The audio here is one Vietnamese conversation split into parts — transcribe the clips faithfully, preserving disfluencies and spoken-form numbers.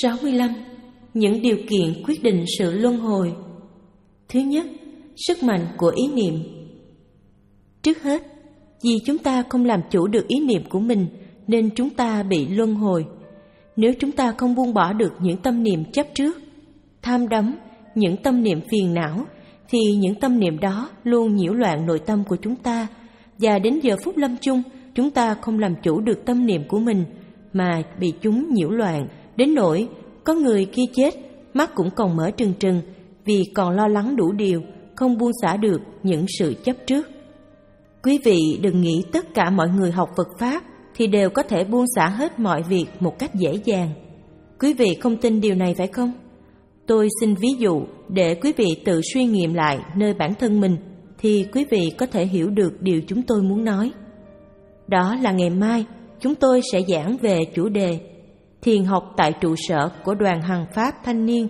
sáu mươi lăm. Những điều kiện quyết định sự luân hồi. Thứ nhất, sức mạnh của ý niệm. Trước hết, vì chúng ta không làm chủ được ý niệm của mình nên chúng ta bị luân hồi. Nếu chúng ta không buông bỏ được những tâm niệm chấp trước, tham đắm, những tâm niệm phiền não, thì những tâm niệm đó luôn nhiễu loạn nội tâm của chúng ta, và đến giờ phút lâm chung, chúng ta không làm chủ được tâm niệm của mình mà bị chúng nhiễu loạn, đến nỗi có người khi chết mắt cũng còn mở trừng trừng vì còn lo lắng đủ điều, không buông xả được những sự chấp trước. Quý vị đừng nghĩ tất cả mọi người học Phật Pháp thì đều có thể buông xả hết mọi việc một cách dễ dàng. Quý vị không tin điều này phải không? Tôi xin ví dụ để quý vị tự suy nghiệm lại nơi bản thân mình thì quý vị có thể hiểu được điều chúng tôi muốn nói. Đó là ngày mai chúng tôi sẽ giảng về chủ đề thiền học tại trụ sở của đoàn Hằng Pháp Thanh Niên.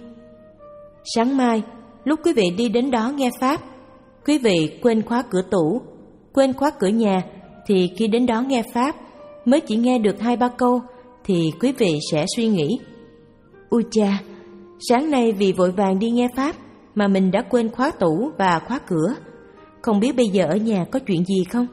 Sáng mai, lúc quý vị đi đến đó nghe Pháp, quý vị quên khóa cửa tủ, quên khóa cửa nhà, thì khi đến đó nghe Pháp mới chỉ nghe được hai ba câu thì quý vị sẽ suy nghĩ: ui cha, sáng nay vì vội vàng đi nghe Pháp mà mình đã quên khóa tủ và khóa cửa, không biết bây giờ ở nhà có chuyện gì không?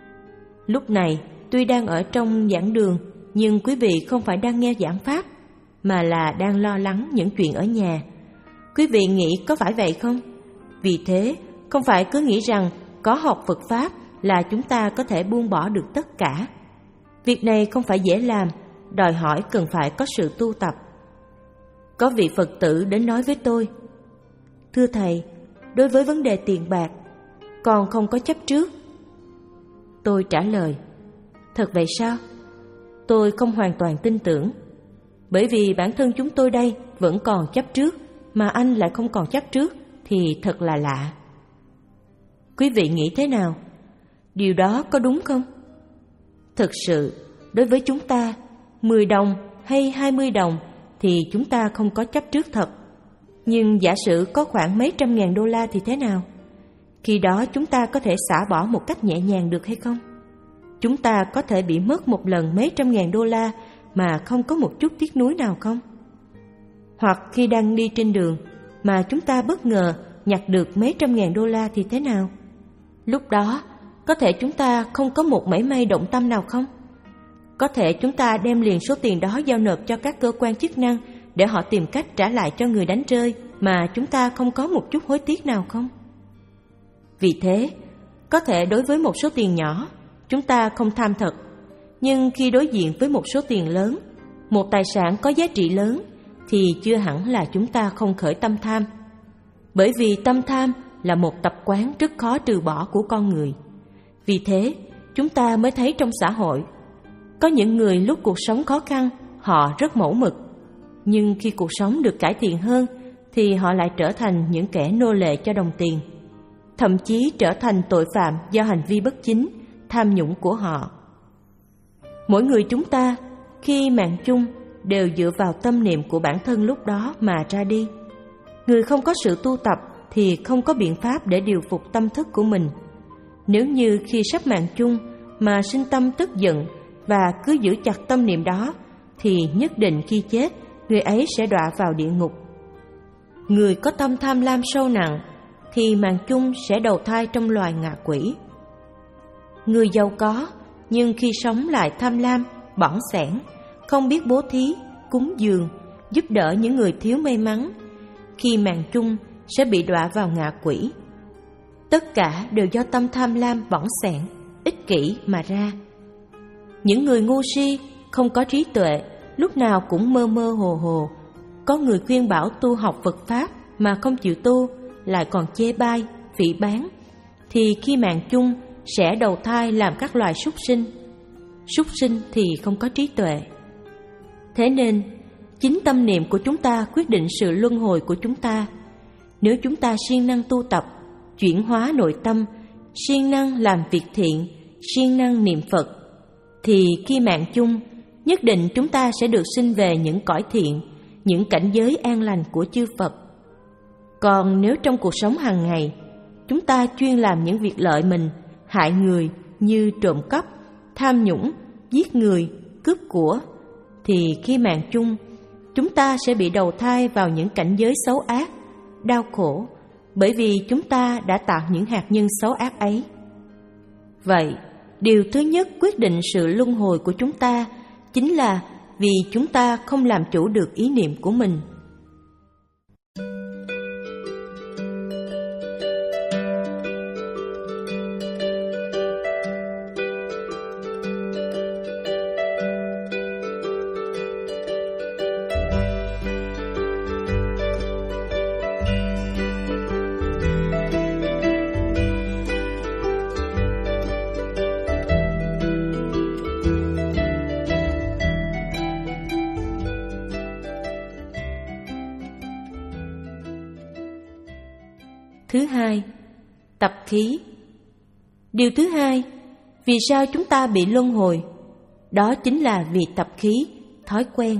Lúc này tuy đang ở trong giảng đường, nhưng quý vị không phải đang nghe giảng Pháp mà là đang lo lắng những chuyện ở nhà. Quý vị nghĩ có phải vậy không? Vì thế, không phải cứ nghĩ rằng có học Phật Pháp là chúng ta có thể buông bỏ được tất cả. Việc này không phải dễ làm, đòi hỏi cần phải có sự tu tập. Có vị Phật tử đến nói với tôi: thưa Thầy, đối với vấn đề tiền bạc, con không có chấp trước. Tôi trả lời: thật vậy sao? Tôi không hoàn toàn tin tưởng, bởi vì bản thân chúng tôi đây vẫn còn chấp trước, mà anh lại không còn chấp trước thì thật là lạ. Quý vị nghĩ thế nào? Điều đó có đúng không? Thực sự, đối với chúng ta, mười đồng hay hai mươi đồng thì chúng ta không có chấp trước thật. Nhưng giả sử có khoảng mấy trăm ngàn đô la thì thế nào? Khi đó chúng ta có thể xả bỏ một cách nhẹ nhàng được hay không? Chúng ta có thể bị mất một lần mấy trăm ngàn đô la mà không có một chút tiếc nuối nào không? Hoặc khi đang đi trên đường mà chúng ta bất ngờ nhặt được mấy trăm ngàn đô la thì thế nào? Lúc đó, có thể chúng ta không có một mảy may động tâm nào không? Có thể chúng ta đem liền số tiền đó giao nộp cho các cơ quan chức năng để họ tìm cách trả lại cho người đánh rơi mà chúng ta không có một chút hối tiếc nào không? Vì thế, có thể đối với một số tiền nhỏ, chúng ta không tham thật. Nhưng khi đối diện với một số tiền lớn, một tài sản có giá trị lớn, thì chưa hẳn là chúng ta không khởi tâm tham. Bởi vì tâm tham là một tập quán rất khó trừ bỏ của con người. Vì thế, chúng ta mới thấy trong xã hội, có những người lúc cuộc sống khó khăn, họ rất mẫu mực. Nhưng khi cuộc sống được cải thiện hơn, thì họ lại trở thành những kẻ nô lệ cho đồng tiền. Thậm chí trở thành tội phạm do hành vi bất chính, tham nhũng của họ. Mỗi người chúng ta, khi mạng chung, đều dựa vào tâm niệm của bản thân lúc đó mà ra đi. Người không có sự tu tập thì không có biện pháp để điều phục tâm thức của mình. Nếu như khi sắp mạng chung mà sinh tâm tức giận và cứ giữ chặt tâm niệm đó, thì nhất định khi chết, người ấy sẽ đọa vào địa ngục. Người có tâm tham lam sâu nặng thì mạng chung sẽ đầu thai trong loài ngạ quỷ. Người giàu có nhưng khi sống lại tham lam, bỏng sẻn, không biết bố thí, cúng dường, giúp đỡ những người thiếu may mắn, khi mạng chung sẽ bị đọa vào ngạ quỷ. Tất cả đều do tâm tham lam bỏng sẻn, ích kỷ mà ra. Những người ngu si, không có trí tuệ, lúc nào cũng mơ mơ hồ hồ. Có người khuyên bảo tu học Phật Pháp mà không chịu tu, lại còn chê bai, phỉ báng, thì khi mạng chung sẽ đầu thai làm các loài súc sinh. Súc sinh thì không có trí tuệ. Thế nên, chính tâm niệm của chúng ta quyết định sự luân hồi của chúng ta. Nếu chúng ta siêng năng tu tập, chuyển hóa nội tâm, siêng năng làm việc thiện, siêng năng niệm Phật, thì khi mạng chung, nhất định chúng ta sẽ được sinh về những cõi thiện, những cảnh giới an lành của chư Phật. Còn nếu trong cuộc sống hàng ngày, chúng ta chuyên làm những việc lợi mình, hại người như trộm cắp, tham nhũng, giết người, cướp của, thì khi mạng chung, chúng ta sẽ bị đầu thai vào những cảnh giới xấu ác, đau khổ, bởi vì chúng ta đã tạo những hạt nhân xấu ác ấy. Vậy, điều thứ nhất quyết định sự luân hồi của chúng ta chính là vì chúng ta không làm chủ được ý niệm của mình. Thứ hai, tập khí. Điều thứ hai, vì sao chúng ta bị luân hồi? Đó chính là vì tập khí, thói quen.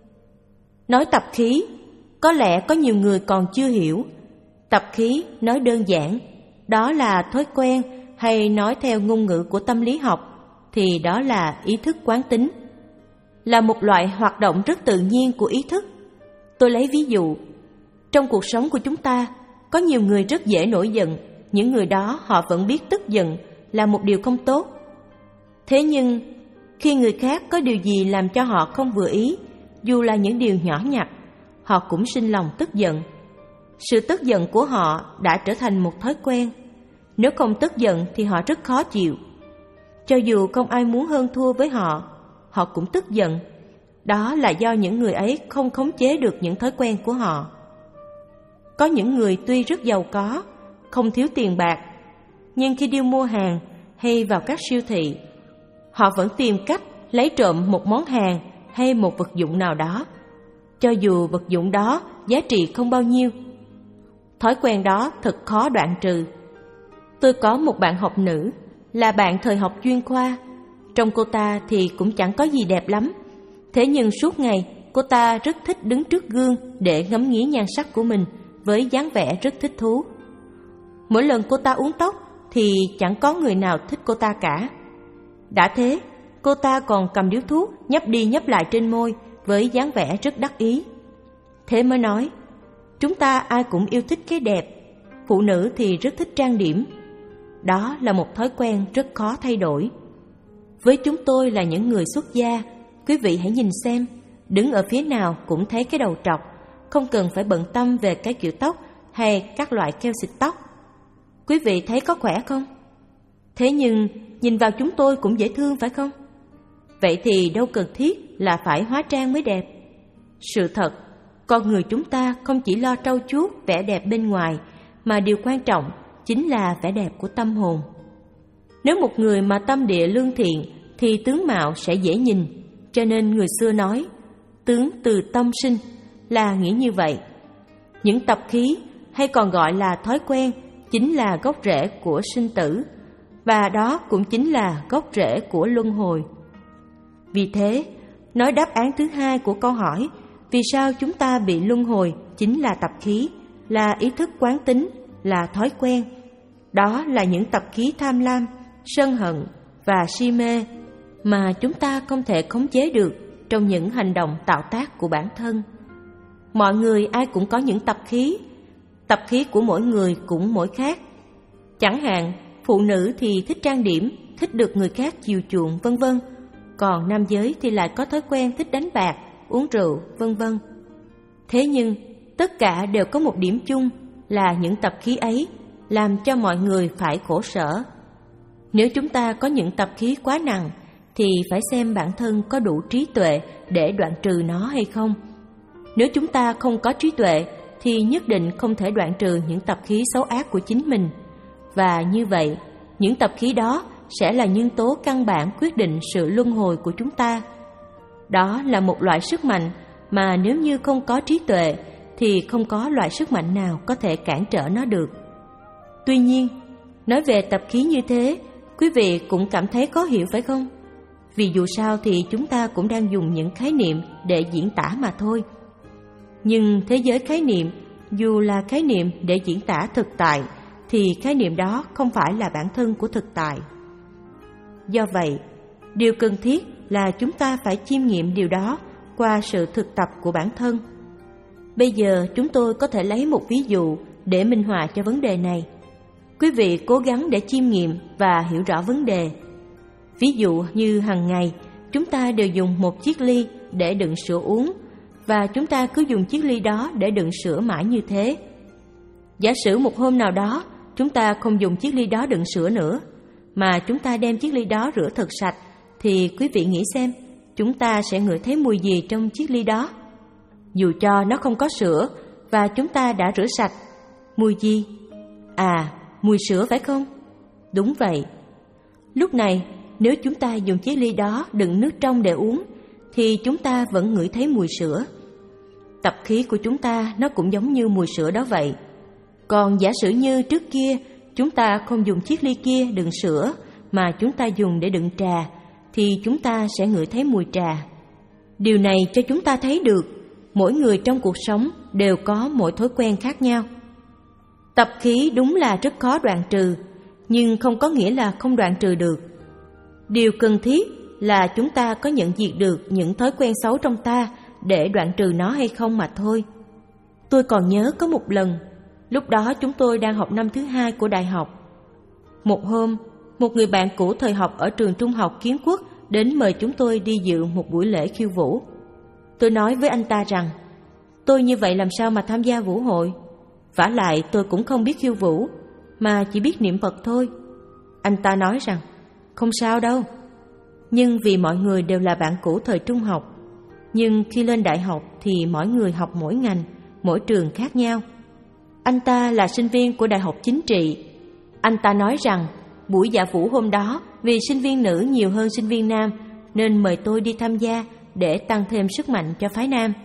Nói tập khí, có lẽ có nhiều người còn chưa hiểu. Tập khí nói đơn giản, đó là thói quen, hay nói theo ngôn ngữ của tâm lý học thì đó là ý thức quán tính, là một loại hoạt động rất tự nhiên của ý thức. Tôi lấy ví dụ, trong cuộc sống của chúng ta, có nhiều người rất dễ nổi giận, những người đó họ vẫn biết tức giận là một điều không tốt. Thế nhưng, khi người khác có điều gì làm cho họ không vừa ý, dù là những điều nhỏ nhặt, họ cũng sinh lòng tức giận. Sự tức giận của họ đã trở thành một thói quen. Nếu không tức giận thì họ rất khó chịu. Cho dù không ai muốn hơn thua với họ, họ cũng tức giận. Đó là do những người ấy không khống chế được những thói quen của họ. Có những người tuy rất giàu có, không thiếu tiền bạc, nhưng khi đi mua hàng hay vào các siêu thị, họ vẫn tìm cách lấy trộm một món hàng hay một vật dụng nào đó, cho dù vật dụng đó giá trị không bao nhiêu. Thói quen đó thật khó đoạn trừ. Tôi có một bạn học nữ, là bạn thời học chuyên khoa. Trông cô ta thì cũng chẳng có gì đẹp lắm. Thế nhưng suốt ngày, cô ta rất thích đứng trước gương để ngắm nghía nhan sắc của mình với dáng vẻ rất thích thú. Mỗi lần cô ta uốn tóc thì chẳng có người nào thích cô ta cả. Đã thế, cô ta còn cầm điếu thuốc nhấp đi nhấp lại trên môi với dáng vẻ rất đắc ý. Thế mới nói, chúng ta ai cũng yêu thích cái đẹp, phụ nữ thì rất thích trang điểm. Đó là một thói quen rất khó thay đổi. Với chúng tôi là những người xuất gia, quý vị hãy nhìn xem, đứng ở phía nào cũng thấy cái đầu trọc, không cần phải bận tâm về cái kiểu tóc hay các loại keo xịt tóc. Quý vị thấy có khỏe không? Thế nhưng nhìn vào chúng tôi cũng dễ thương phải không? Vậy thì đâu cần thiết là phải hóa trang mới đẹp. Sự thật, con người chúng ta không chỉ lo trau chuốt vẻ đẹp bên ngoài, mà điều quan trọng chính là vẻ đẹp của tâm hồn. Nếu một người mà tâm địa lương thiện thì tướng mạo sẽ dễ nhìn, cho nên người xưa nói, tướng từ tâm sinh, là nghĩ như vậy. Những tập khí, hay còn gọi là thói quen, chính là gốc rễ của sinh tử, và đó cũng chính là gốc rễ của luân hồi. Vì thế, nói đáp án thứ hai của câu hỏi vì sao chúng ta bị luân hồi chính là tập khí, là ý thức quán tính, là thói quen. Đó là những tập khí tham lam, sân hận và si mê mà chúng ta không thể khống chế được trong những hành động tạo tác của bản thân. Mọi người ai cũng có những tập khí, tập khí của mỗi người cũng mỗi khác. Chẳng hạn, phụ nữ thì thích trang điểm, thích được người khác chiều chuộng, vân vân. Còn nam giới thì lại có thói quen thích đánh bạc, uống rượu, vân vân. Thế nhưng, tất cả đều có một điểm chung là những tập khí ấy làm cho mọi người phải khổ sở. Nếu chúng ta có những tập khí quá nặng, thì phải xem bản thân có đủ trí tuệ để đoạn trừ nó hay không. Nếu chúng ta không có trí tuệ, thì nhất định không thể đoạn trừ những tập khí xấu ác của chính mình. Và như vậy, những tập khí đó sẽ là nhân tố căn bản quyết định sự luân hồi của chúng ta. Đó là một loại sức mạnh mà nếu như không có trí tuệ, thì không có loại sức mạnh nào có thể cản trở nó được. Tuy nhiên, nói về tập khí như thế, quý vị cũng cảm thấy khó hiểu phải không? Vì dù sao thì chúng ta cũng đang dùng những khái niệm để diễn tả mà thôi. Nhưng thế giới khái niệm, dù là khái niệm để diễn tả thực tại, thì khái niệm đó không phải là bản thân của thực tại. Do vậy, điều cần thiết là chúng ta phải chiêm nghiệm điều đó qua sự thực tập của bản thân. Bây giờ chúng tôi có thể lấy một ví dụ để minh họa cho vấn đề này. Quý vị cố gắng để chiêm nghiệm và hiểu rõ vấn đề. Ví dụ như hàng ngày, chúng ta đều dùng một chiếc ly để đựng sữa uống, và chúng ta cứ dùng chiếc ly đó để đựng sữa mãi như thế. Giả sử một hôm nào đó, chúng ta không dùng chiếc ly đó đựng sữa nữa, mà chúng ta đem chiếc ly đó rửa thật sạch, thì quý vị nghĩ xem, chúng ta sẽ ngửi thấy mùi gì trong chiếc ly đó? Dù cho nó không có sữa và chúng ta đã rửa sạch, mùi gì? À, mùi sữa phải không? Đúng vậy. Lúc này, nếu chúng ta dùng chiếc ly đó đựng nước trong để uống, thì chúng ta vẫn ngửi thấy mùi sữa. Tập khí của chúng ta nó cũng giống như mùi sữa đó vậy. Còn giả sử như trước kia, chúng ta không dùng chiếc ly kia đựng sữa, mà chúng ta dùng để đựng trà, thì chúng ta sẽ ngửi thấy mùi trà. Điều này cho chúng ta thấy được, mỗi người trong cuộc sống đều có mỗi thói quen khác nhau. Tập khí đúng là rất khó đoạn trừ, nhưng không có nghĩa là không đoạn trừ được. Điều cần thiết là chúng ta có nhận diện được những thói quen xấu trong ta để đoạn trừ nó hay không mà thôi. Tôi còn nhớ có một lần, lúc đó chúng tôi đang học năm thứ hai của đại học. Một hôm, một người bạn cũ thời học ở trường trung học Kiến Quốc đến mời chúng tôi đi dự một buổi lễ khiêu vũ. Tôi nói với anh ta rằng, tôi như vậy làm sao mà tham gia vũ hội? Vả lại tôi cũng không biết khiêu vũ, mà chỉ biết niệm Phật thôi. Anh ta nói rằng, không sao đâu. Nhưng vì mọi người đều là bạn cũ thời trung học, nhưng khi lên đại học thì mỗi người học mỗi ngành, mỗi trường khác nhau. Anh ta là sinh viên của Đại học Chính trị. Anh ta nói rằng buổi dạ vũ hôm đó vì sinh viên nữ nhiều hơn sinh viên nam nên mời tôi đi tham gia để tăng thêm sức mạnh cho phái nam.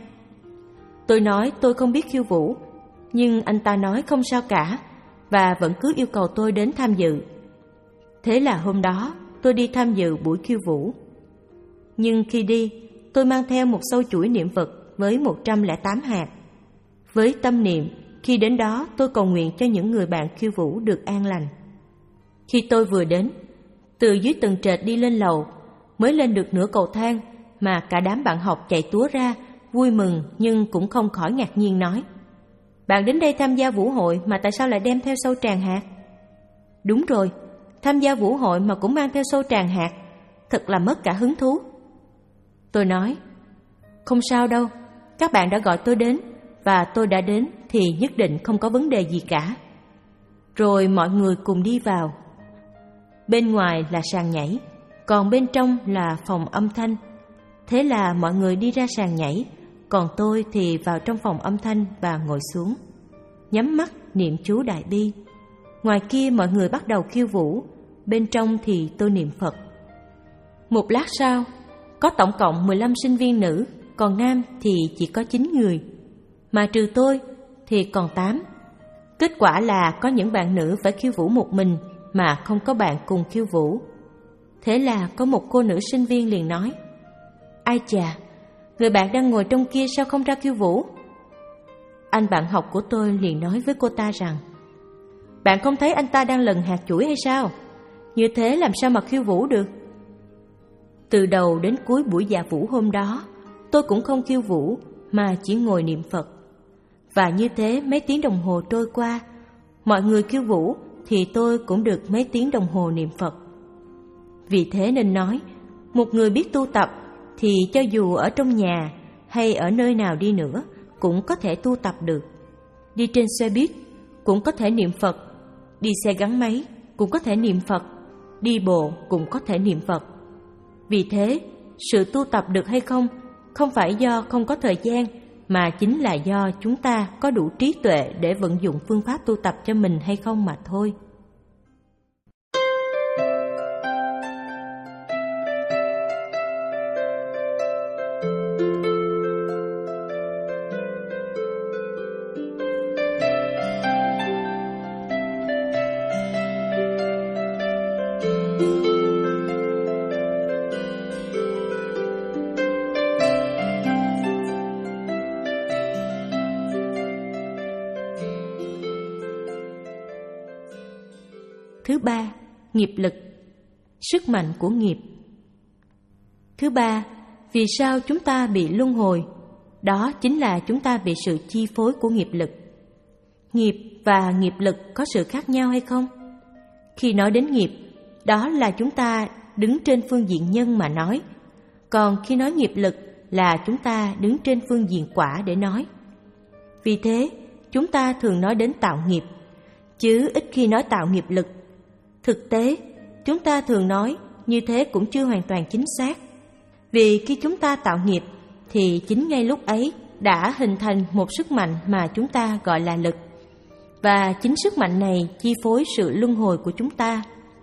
Tôi nói tôi không biết khiêu vũ, nhưng anh ta nói không sao cả và vẫn cứ yêu cầu tôi đến tham dự. Thế là hôm đó tôi đi tham dự buổi khiêu vũ. Nhưng khi đi, tôi mang theo một sâu chuỗi niệm Phật với một trăm lẻ tám hạt. Với tâm niệm, khi đến đó tôi cầu nguyện cho những người bạn khiêu vũ được an lành. Khi tôi vừa đến, từ dưới tầng trệt đi lên lầu, mới lên được nửa cầu thang mà cả đám bạn học chạy túa ra, vui mừng nhưng cũng không khỏi ngạc nhiên nói: bạn đến đây tham gia vũ hội mà tại sao lại đem theo sâu tràng hạt? Đúng rồi, tham gia vũ hội mà cũng mang theo sâu tràng hạt, thật là mất cả hứng thú. Tôi nói, không sao đâu, các bạn đã gọi tôi đến và tôi đã đến thì nhất định không có vấn đề gì cả. Rồi mọi người cùng đi vào. Bên ngoài là sàn nhảy, còn bên trong là phòng âm thanh. Thế là mọi người đi ra sàn nhảy, còn tôi thì vào trong phòng âm thanh và ngồi xuống, nhắm mắt niệm chú Đại Bi. Ngoài kia mọi người bắt đầu khiêu vũ, bên trong thì tôi niệm Phật. Một lát sau, có tổng cộng mười lăm sinh viên nữ, còn nam thì chỉ có chín người, mà trừ tôi thì còn tám. Kết quả là có những bạn nữ phải khiêu vũ một mình mà không có bạn cùng khiêu vũ. Thế là có một cô nữ sinh viên liền nói: ai chà, người bạn đang ngồi trong kia sao không ra khiêu vũ? Anh bạn học của tôi liền nói với cô ta rằng: bạn không thấy anh ta đang lần hạt chuỗi hay sao? Như thế làm sao mà khiêu vũ được? Từ đầu đến cuối buổi dạ vũ hôm đó, tôi cũng không khiêu vũ mà chỉ ngồi niệm Phật. Và như thế mấy tiếng đồng hồ trôi qua, mọi người khiêu vũ thì tôi cũng được mấy tiếng đồng hồ niệm Phật. Vì thế nên nói, một người biết tu tập thì cho dù ở trong nhà hay ở nơi nào đi nữa cũng có thể tu tập được. Đi trên xe buýt cũng có thể niệm Phật, đi xe gắn máy cũng có thể niệm Phật, đi bộ cũng có thể niệm Phật. Vì thế, sự tu tập được hay không không phải do không có thời gian, mà chính là do chúng ta có đủ trí tuệ để vận dụng phương pháp tu tập cho mình hay không mà thôi. Thứ ba, nghiệp lực, sức mạnh của nghiệp. Thứ ba, vì sao chúng ta bị luân hồi? Đó chính là chúng ta bị sự chi phối của nghiệp lực. Nghiệp và nghiệp lực có sự khác nhau hay không? Khi nói đến nghiệp, đó là chúng ta đứng trên phương diện nhân mà nói. Còn khi nói nghiệp lực là chúng ta đứng trên phương diện quả để nói. Vì thế, chúng ta thường nói đến tạo nghiệp, chứ ít khi nói tạo nghiệp lực. Thực tế, chúng ta thường nói như thế cũng chưa hoàn toàn chính xác. Vì khi chúng ta tạo nghiệp, thì chính ngay lúc ấy đã hình thành một sức mạnh mà chúng ta gọi là lực. Và chính sức mạnh này chi phối sự luân hồi của chúng ta.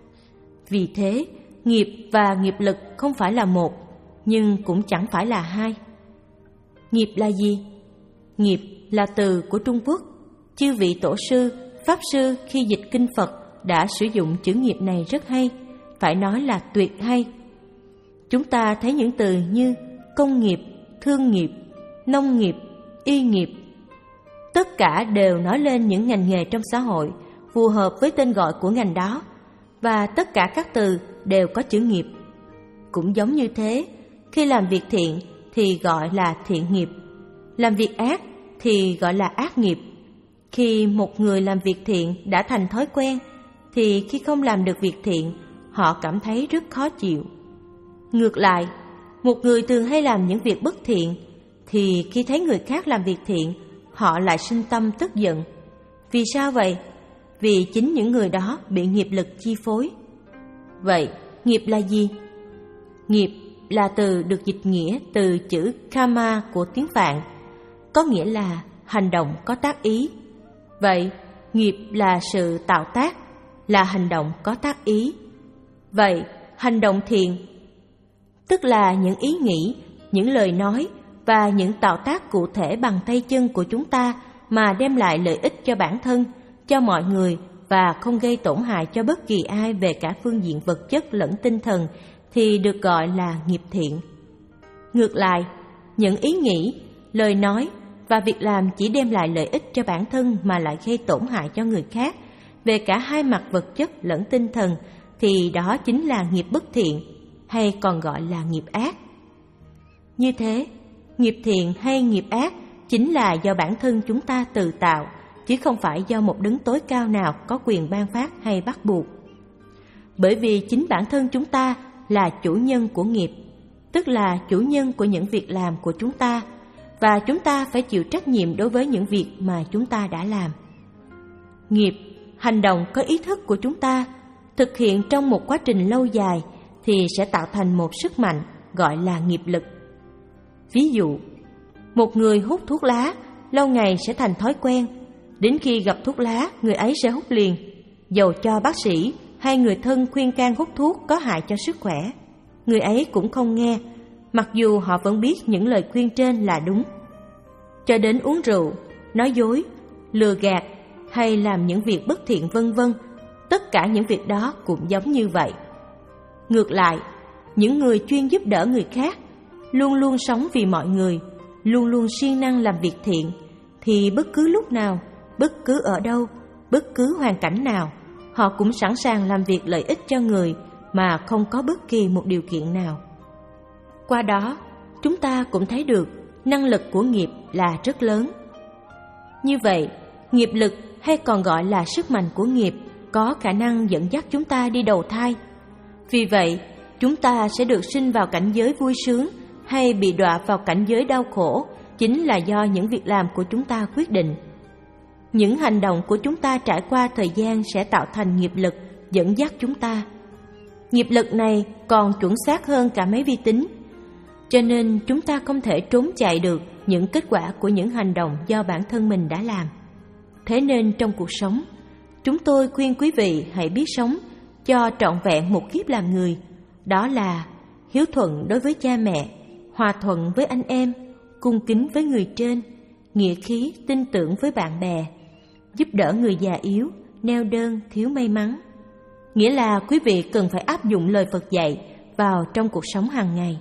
Vì thế, nghiệp và nghiệp lực không phải là một, nhưng cũng chẳng phải là hai. Nghiệp là gì? Nghiệp là từ của Trung Quốc. Chư vị tổ sư, pháp sư khi dịch kinh Phật đã sử dụng chữ nghiệp này rất hay, phải nói là tuyệt hay. Chúng ta thấy những từ như công nghiệp, thương nghiệp, nông nghiệp, y nghiệp. Tất cả đều nói lên những ngành nghề trong xã hội phù hợp với tên gọi của ngành đó, và tất cả các từ đều có chữ nghiệp. Cũng giống như thế, khi làm việc thiện thì gọi là thiện nghiệp, làm việc ác thì gọi là ác nghiệp. Khi một người làm việc thiện đã thành thói quen, thì khi không làm được việc thiện, họ cảm thấy rất khó chịu. Ngược lại, một người thường hay làm những việc bất thiện, thì khi thấy người khác làm việc thiện, họ lại sinh tâm tức giận. Vì sao vậy? Vì chính những người đó bị nghiệp lực chi phối. Vậy, nghiệp là gì? Nghiệp là từ được dịch nghĩa từ chữ karma của tiếng Phạn, có nghĩa là hành động có tác ý. Vậy, nghiệp là sự tạo tác, là hành động có tác ý. Vậy, hành động thiện, tức là những ý nghĩ, những lời nói và những tạo tác cụ thể bằng tay chân của chúng ta mà đem lại lợi ích cho bản thân, cho mọi người và không gây tổn hại cho bất kỳ ai về cả phương diện vật chất lẫn tinh thần thì được gọi là nghiệp thiện. Ngược lại, những ý nghĩ, lời nói và việc làm chỉ đem lại lợi ích cho bản thân mà lại gây tổn hại cho người khác về cả hai mặt vật chất lẫn tinh thần thì đó chính là nghiệp bất thiện, hay còn gọi là nghiệp ác. Như thế, nghiệp thiện hay nghiệp ác chính là do bản thân chúng ta tự tạo, chứ không phải do một đấng tối cao nào có quyền ban phát hay bắt buộc. Bởi vì chính bản thân chúng ta là chủ nhân của nghiệp, tức là chủ nhân của những việc làm của chúng ta, và chúng ta phải chịu trách nhiệm đối với những việc mà chúng ta đã làm. Nghiệp, hành động có ý thức của chúng ta, thực hiện trong một quá trình lâu dài thì sẽ tạo thành một sức mạnh gọi là nghiệp lực. Ví dụ, một người hút thuốc lá lâu ngày sẽ thành thói quen, đến khi gặp thuốc lá người ấy sẽ hút liền, dầu cho bác sĩ hay người thân khuyên can hút thuốc có hại cho sức khỏe, người ấy cũng không nghe, mặc dù họ vẫn biết những lời khuyên trên là đúng. Cho đến uống rượu, nói dối, lừa gạt hay làm những việc bất thiện vân vân, tất cả những việc đó cũng giống như vậy. Ngược lại, những người chuyên giúp đỡ người khác, luôn luôn sống vì mọi người, luôn luôn siêng năng làm việc thiện, thì bất cứ lúc nào, bất cứ ở đâu, bất cứ hoàn cảnh nào, họ cũng sẵn sàng làm việc lợi ích cho người mà không có bất kỳ một điều kiện nào. Qua đó, chúng ta cũng thấy được năng lực của nghiệp là rất lớn. Như vậy, nghiệp lực hay còn gọi là sức mạnh của nghiệp có khả năng dẫn dắt chúng ta đi đầu thai. Vì vậy, chúng ta sẽ được sinh vào cảnh giới vui sướng hay bị đọa vào cảnh giới đau khổ chính là do những việc làm của chúng ta quyết định. Những hành động của chúng ta trải qua thời gian sẽ tạo thành nghiệp lực dẫn dắt chúng ta. Nghiệp lực này còn chuẩn xác hơn cả máy vi tính, cho nên chúng ta không thể trốn chạy được những kết quả của những hành động do bản thân mình đã làm. Thế nên trong cuộc sống, chúng tôi khuyên quý vị hãy biết sống cho trọn vẹn một kiếp làm người. Đó là hiếu thuận đối với cha mẹ, hòa thuận với anh em, cung kính với người trên, nghĩa khí tin tưởng với bạn bè, giúp đỡ người già yếu, neo đơn, thiếu may mắn. Nghĩa là quý vị cần phải áp dụng lời Phật dạy vào trong cuộc sống hàng ngày.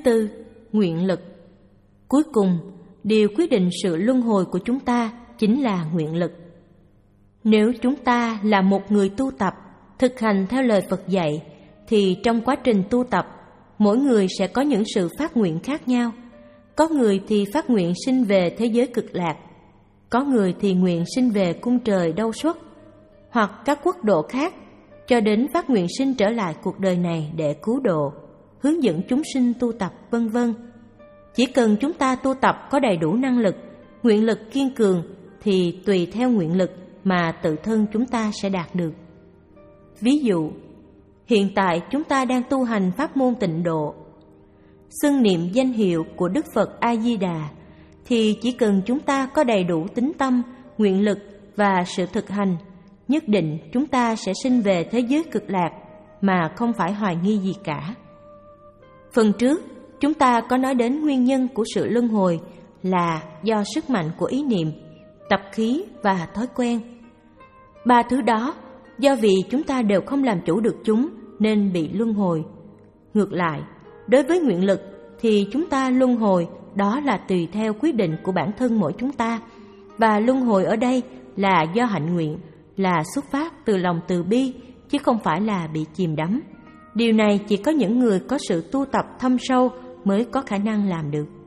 tư, nguyện lực. Cuối cùng, điều quyết định sự luân hồi của chúng ta chính là nguyện lực. Nếu chúng ta là một người tu tập, thực hành theo lời Phật dạy, thì trong quá trình tu tập, mỗi người sẽ có những sự phát nguyện khác nhau. Có người thì phát nguyện sinh về thế giới cực lạc, có người thì nguyện sinh về cung trời Đâu Xuất, hoặc các quốc độ khác, cho đến phát nguyện sinh trở lại cuộc đời này để cứu độ, hướng dẫn chúng sinh tu tập, vân vân. Chỉ cần chúng ta tu tập có đầy đủ năng lực, nguyện lực kiên cường, thì tùy theo nguyện lực mà tự thân chúng ta sẽ đạt được. Ví dụ, hiện tại chúng ta đang tu hành pháp môn tịnh độ, xưng niệm danh hiệu của Đức Phật A-di-đà, thì chỉ cần chúng ta có đầy đủ tín tâm, nguyện lực và sự thực hành, nhất định chúng ta sẽ sinh về thế giới cực lạc mà không phải hoài nghi gì cả. Phần trước, chúng ta có nói đến nguyên nhân của sự luân hồi là do sức mạnh của ý niệm, tập khí và thói quen. Ba thứ đó, do vì chúng ta đều không làm chủ được chúng nên bị luân hồi. Ngược lại, đối với nguyện lực thì chúng ta luân hồi đó là tùy theo quyết định của bản thân mỗi chúng ta. Và luân hồi ở đây là do hạnh nguyện, là xuất phát từ lòng từ bi, chứ không phải là bị chìm đắm. Điều này chỉ có những người có sự tu tập thâm sâu mới có khả năng làm được.